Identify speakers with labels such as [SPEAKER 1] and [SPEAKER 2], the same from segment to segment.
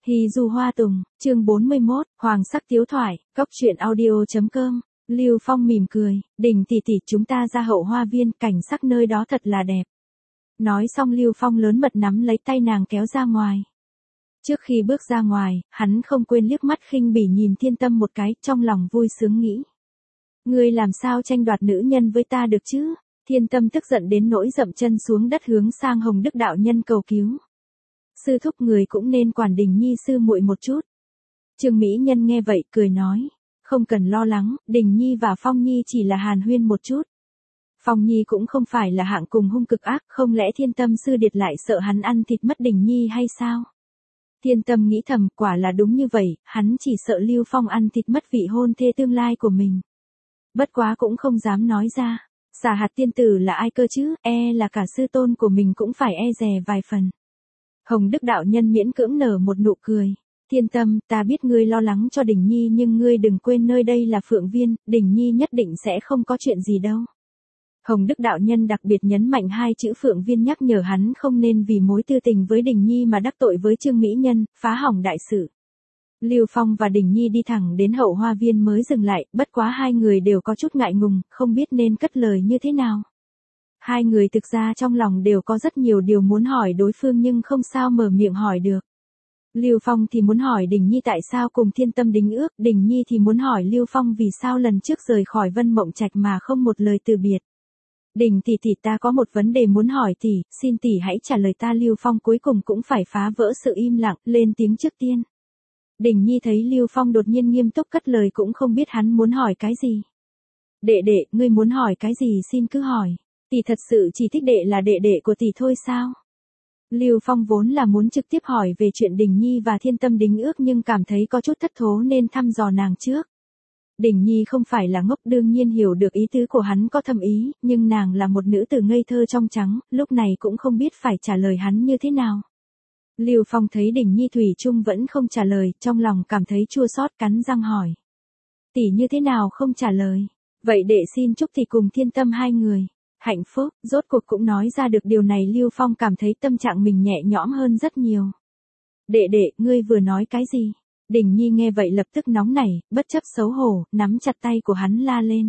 [SPEAKER 1] Hì dù hoa tùng, chương 41, Hoàng sắc tiếu thoại, cốc truyện audio.com. Lưu Phong mỉm cười, Đình tỷ tỷ chúng ta ra hậu hoa viên, cảnh sắc nơi đó thật là đẹp. Nói xong Lưu Phong lớn mật nắm lấy tay nàng kéo ra ngoài. Trước khi bước ra ngoài, hắn không quên liếc mắt khinh bỉ nhìn Thiên Tâm một cái, trong lòng vui sướng nghĩ. Ngươi làm sao tranh đoạt nữ nhân với ta được chứ? Thiên Tâm tức giận đến nỗi dậm chân xuống đất hướng sang Hồng Đức đạo nhân cầu cứu. Sư thúc người cũng nên quản Đình Nhi sư muội một chút. Trương Mỹ Nhân nghe vậy cười nói, không cần lo lắng, Đình Nhi và Phong Nhi chỉ là hàn huyên một chút. Phong Nhi cũng không phải là hạng cùng hung cực ác, không lẽ Thiên Tâm sư điệt lại sợ hắn ăn thịt mất Đình Nhi hay sao? Thiên Tâm nghĩ thầm, quả là đúng như vậy, hắn chỉ sợ Lưu Phong ăn thịt mất vị hôn thê tương lai của mình. Bất quá cũng không dám nói ra, Xà Hạt tiên tử là ai cơ chứ, là cả sư tôn của mình cũng phải dè vài phần. Hồng Đức đạo nhân miễn cưỡng nở một nụ cười. Thiên Tâm, ta biết ngươi lo lắng cho Đình Nhi nhưng ngươi đừng quên nơi đây là Phượng Viên, Đình Nhi nhất định sẽ không có chuyện gì đâu. Hồng Đức đạo nhân đặc biệt nhấn mạnh hai chữ Phượng Viên, nhắc nhở hắn không nên vì mối tư tình với Đình Nhi mà đắc tội với Trương Mỹ Nhân, phá hỏng đại sự. Lưu Phong và Đình Nhi đi thẳng đến hậu hoa viên mới dừng lại, bất quá hai người đều có chút ngại ngùng, không biết nên cất lời như thế nào. Hai người thực ra trong lòng đều có rất nhiều điều muốn hỏi đối phương nhưng không sao mở miệng hỏi được. Lưu Phong thì muốn hỏi Đình Nhi tại sao cùng Thiên Tâm đính ước, Đình Nhi thì muốn hỏi Lưu Phong vì sao lần trước rời khỏi Vân Mộng Trạch mà không một lời từ biệt. Đình tỷ tỷ, ta có một vấn đề muốn hỏi tỷ, xin tỷ hãy trả lời ta. Lưu Phong cuối cùng cũng phải phá vỡ sự im lặng, lên tiếng trước tiên. Đình Nhi thấy Lưu Phong đột nhiên nghiêm túc cất lời cũng không biết hắn muốn hỏi cái gì. Đệ đệ, ngươi muốn hỏi cái gì xin cứ hỏi. Tỷ thật sự chỉ thích đệ là đệ đệ của tỷ thôi sao? Lưu Phong vốn là muốn trực tiếp hỏi về chuyện Đình Nhi và Thiên Tâm đính ước nhưng cảm thấy có chút thất thố nên thăm dò nàng trước. Đình Nhi không phải là ngốc, đương nhiên hiểu được ý tứ của hắn có thâm ý, nhưng nàng là một nữ tử ngây thơ trong trắng, lúc này cũng không biết phải trả lời hắn như thế nào. Lưu Phong thấy Đình Nhi thủy chung vẫn không trả lời, trong lòng cảm thấy chua xót cắn răng hỏi. Tỷ như thế nào không trả lời? Vậy đệ xin chúc tỷ cùng Thiên Tâm hai người hạnh phúc. Rốt cuộc cũng nói ra được điều này, Lưu Phong cảm thấy tâm trạng mình nhẹ nhõm hơn rất nhiều. Đệ đệ, ngươi vừa nói cái gì? Đình Nhi nghe vậy lập tức nóng nảy, bất chấp xấu hổ, nắm chặt tay của hắn la lên.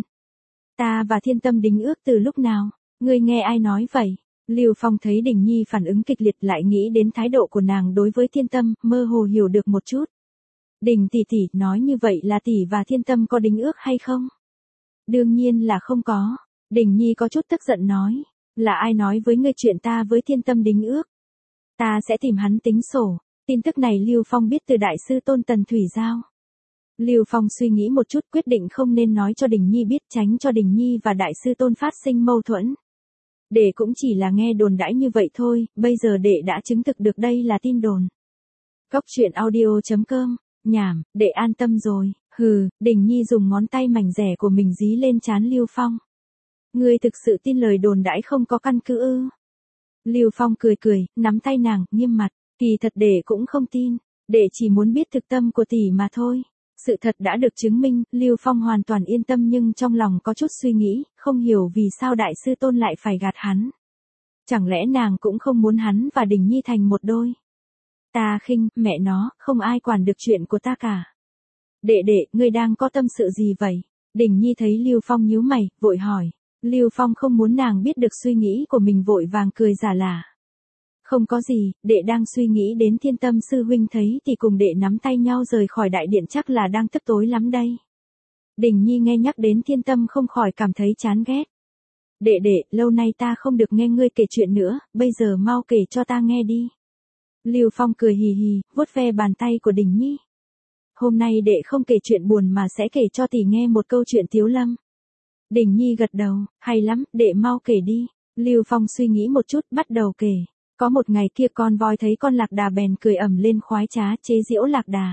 [SPEAKER 1] Ta và Thiên Tâm đính ước từ lúc nào? Ngươi nghe ai nói vậy? Lưu Phong thấy Đình Nhi phản ứng kịch liệt lại nghĩ đến thái độ của nàng đối với Thiên Tâm, mơ hồ hiểu được một chút. Đình tỷ tỷ, nói như vậy là tỷ và Thiên Tâm có đính ước hay không? Đương nhiên là không có. Đình Nhi có chút tức giận nói. Là ai nói với ngươi chuyện ta với Thiên Tâm đính ước? Ta sẽ tìm hắn tính sổ. Tin tức này Lưu Phong biết từ đại sư tôn Tần Thủy Giao. Lưu Phong suy nghĩ một chút quyết định không nên nói cho Đình Nhi biết, tránh cho Đình Nhi và đại sư tôn phát sinh mâu thuẫn. Đệ cũng chỉ là nghe đồn đãi như vậy thôi, bây giờ đệ đã chứng thực được đây là tin đồn. Cốc truyện audio.com, nhảm, đệ an tâm rồi. Hừ, Đình Nhi dùng ngón tay mảnh rẻ của mình dí lên trán Lưu Phong. Ngươi thực sự tin lời đồn đãi không có căn cứ ư? Lưu Phong cười cười, nắm tay nàng, nghiêm mặt. Kỳ thật đệ cũng không tin, đệ chỉ muốn biết thực tâm của tỷ mà thôi. Sự thật đã được chứng minh, Lưu Phong hoàn toàn yên tâm nhưng trong lòng có chút suy nghĩ, không hiểu vì sao đại sư tôn lại phải gạt hắn. Chẳng lẽ nàng cũng không muốn hắn và Đình Nhi thành một đôi? Ta khinh, mẹ nó, không ai quản được chuyện của ta cả. Đệ đệ, ngươi đang có tâm sự gì vậy? Đình Nhi thấy Lưu Phong nhíu mày, vội hỏi. Lưu Phong không muốn nàng biết được suy nghĩ của mình vội vàng cười giả lả. Không có gì, đệ đang suy nghĩ đến Thiên Tâm sư huynh thấy thì cùng đệ nắm tay nhau rời khỏi đại điện chắc là đang tức tối lắm đây. Đình Nhi nghe nhắc đến Thiên Tâm không khỏi cảm thấy chán ghét. Đệ đệ, lâu nay ta không được nghe ngươi kể chuyện nữa, bây giờ mau kể cho ta nghe đi. Lưu Phong cười hì hì, vuốt ve bàn tay của Đình Nhi. Hôm nay đệ không kể chuyện buồn mà sẽ kể cho tỷ nghe một câu chuyện Tiếu Lâm. Đình Nhi gật đầu, hay lắm, đệ mau kể đi. Lưu Phong suy nghĩ một chút, bắt đầu kể. Có một ngày kia con voi thấy con lạc đà bèn cười ầm lên khoái trá chế giễu lạc đà.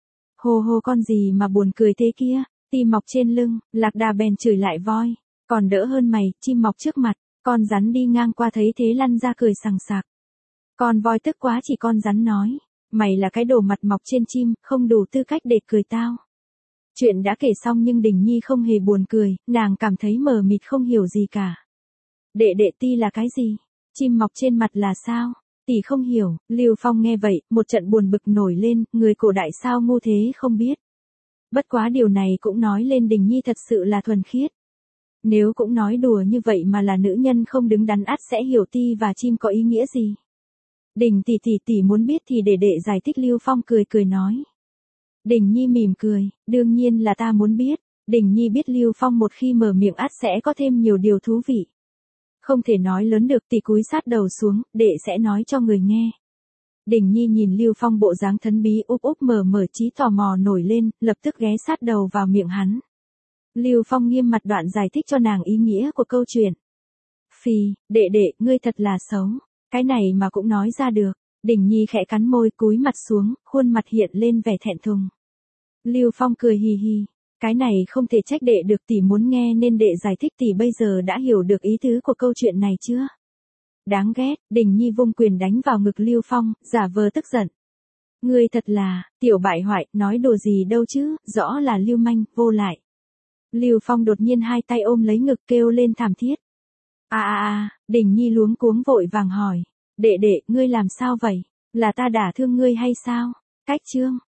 [SPEAKER 1] Hồ hồ, con gì mà buồn cười thế kia, tim mọc trên lưng. Lạc đà bèn chửi lại voi. Còn đỡ hơn mày, chim mọc trước mặt. Con rắn đi ngang qua thấy thế lăn ra cười sằng sặc. Con voi tức quá chỉ con rắn nói. Mày là cái đồ mặt mọc trên chim, không đủ tư cách để cười tao. Chuyện đã kể xong nhưng Đình Nhi không hề buồn cười, nàng cảm thấy mờ mịt không hiểu gì cả. Đệ đệ ti là cái gì? Chim mọc trên mặt là sao? tỷ không hiểu. Lưu Phong nghe vậy, một trận buồn bực nổi lên, người cổ đại sao ngu thế không biết. Bất quá điều này cũng nói lên Đình Nhi thật sự là thuần khiết. Nếu cũng nói đùa như vậy mà là nữ nhân không đứng đắn ắt sẽ hiểu ti và chim có ý nghĩa gì. Đình tỷ muốn biết thì để đệ giải thích. Lưu Phong cười cười nói. Đình Nhi mỉm cười, đương nhiên là ta muốn biết. Đình Nhi biết Lưu Phong một khi mở miệng ắt sẽ có thêm nhiều điều thú vị. Không thể nói lớn được, tỷ cúi sát đầu xuống, đệ sẽ nói cho người nghe. Đình Nhi nhìn Lưu Phong bộ dáng thần bí úp mở trí tò mò nổi lên, lập tức ghé sát đầu vào miệng hắn. Lưu Phong nghiêm mặt đoạn giải thích cho nàng ý nghĩa của câu chuyện. Phì, đệ, ngươi thật là xấu. Cái này mà cũng nói ra được. Đình Nhi khẽ cắn môi cúi mặt xuống, khuôn mặt hiện lên vẻ thẹn thùng. Lưu Phong cười hì hì. Cái này không thể trách đệ được, tỷ muốn nghe nên đệ giải thích. Tỷ bây giờ đã hiểu được ý tứ của câu chuyện này chưa? Đáng ghét. Đình Nhi vung quyền đánh vào ngực Lưu Phong, giả vờ tức giận. Ngươi thật là, tiểu bại hoại, nói đùa gì đâu chứ, rõ là lưu manh, vô lại. Lưu Phong đột nhiên hai tay ôm lấy ngực kêu lên thảm thiết. Đình Nhi luống cuống vội vàng hỏi. Đệ, ngươi làm sao vậy? Là ta đả thương ngươi hay sao? Cách chương.